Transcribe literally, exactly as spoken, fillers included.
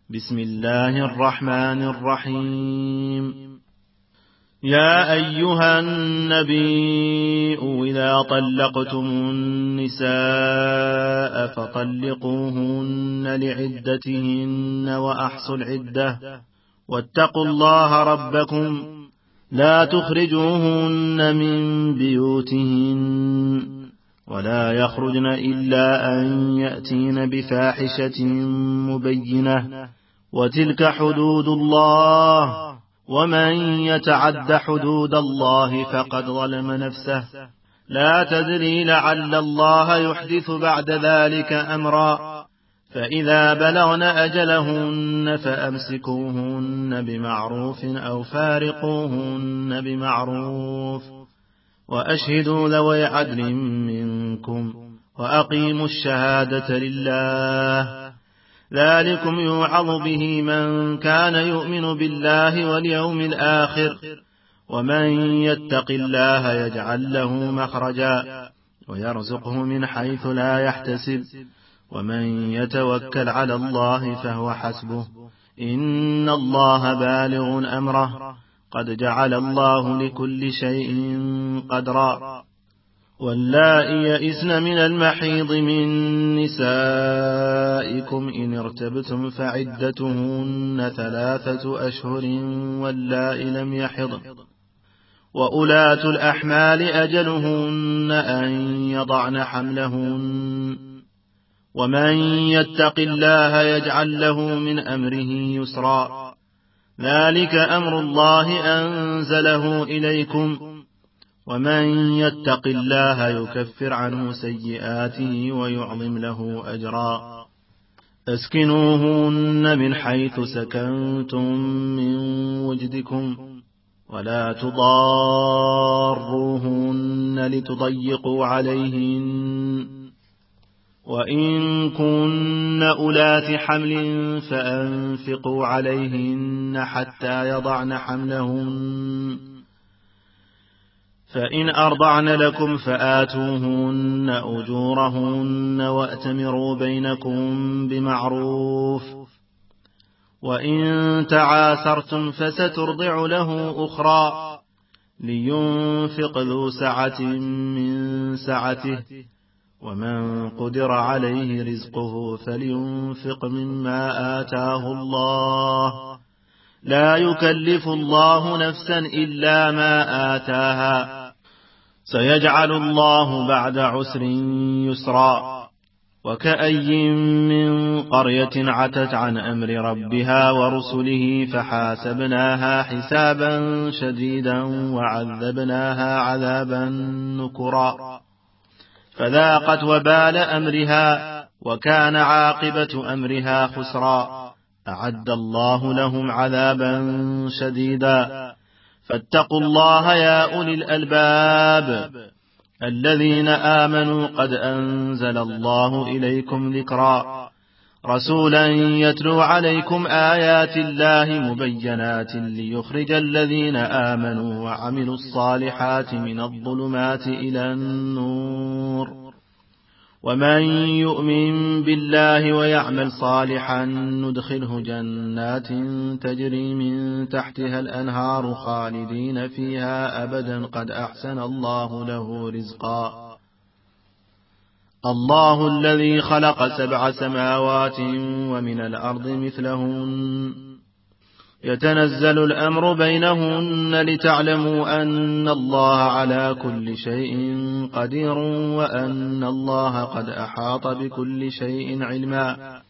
بسم الله الرحمن الرحيم. يا أيها النبي إذا طلقتم النساء فطلقوهن لعدتهن وأحصوا العدة واتقوا الله ربكم لا تخرجوهن من بيوتهن ولا يخرجن إلا أن يأتين بفاحشة مبينة وتلك حدود الله ومن يتعد حدود الله فقد ظلم نفسه لا تدري لعل الله يحدث بعد ذلك أمرا فإذا بلغن أجلهن فأمسكوهن بمعروف أو فارقوهن بمعروف وأشهدوا ذوي عدل منكم وأقيموا الشهادة لله ذلكم يوعظ به من كان يؤمن بالله واليوم الآخر ومن يتق الله يجعل له مخرجا ويرزقه من حيث لا يحتسب ومن يتوكل على الله فهو حسبه إن الله بالغ أمره قد جعل الله لكل شيء قدرا. واللائي يئسن من المحيض من نسائكم إن ارتبتم فعدتهن ثلاثة أشهر واللائي لم يحضن وأولاة الأحمال أجلهن أن يضعن حملهن ومن يتق الله يجعل له من أمره يسرا ذلك أمر الله أنزله إليكم ومن يتق الله يكفر عنه سيئاته ويعظم له أجرا. اسكنوهن من حيث سكنتم من وجدكم ولا تضاروهن لتضيقوا عليهن وإن كن أولات حمل فأنفقوا عليهن حتى يضعن حملهن فإن أرضعن لكم فآتوهن أجورهن وأتمروا بينكم بمعروف وإن تعاثرتم فسترضع له أخرى لينفق ذو سعة من سعته ومن قدر عليه رزقه فلينفق مما آتاه الله لا يكلف الله نفسا إلا ما آتاها سيجعل الله بعد عسر يسرا. وكأي من قرية عتت عن أمر ربها ورسله فحاسبناها حسابا شديدا وعذبناها عذابا نكرا فذاقت وبال أمرها وكان عاقبة أمرها خسرا. أعد الله لهم عذابا شديدا فاتقوا الله يا أولي الألباب الذين آمنوا قد أنزل الله إليكم ذكرا رسولا يتلو عليكم آيات الله مبينات ليخرج الذين آمنوا وعملوا الصالحات من الظلمات إلى النور ومن يؤمن بالله ويعمل صالحا ندخله جنات تجري من تحتها الأنهار خالدين فيها أبدا قد أحسن الله له رزقا. الله الذي خلق سبع سماوات ومن الأرض مثلهن يتنزل الأمر بينهن لتعلموا أن الله على كل شيء قدير وأن الله قد أحاط بكل شيء علما.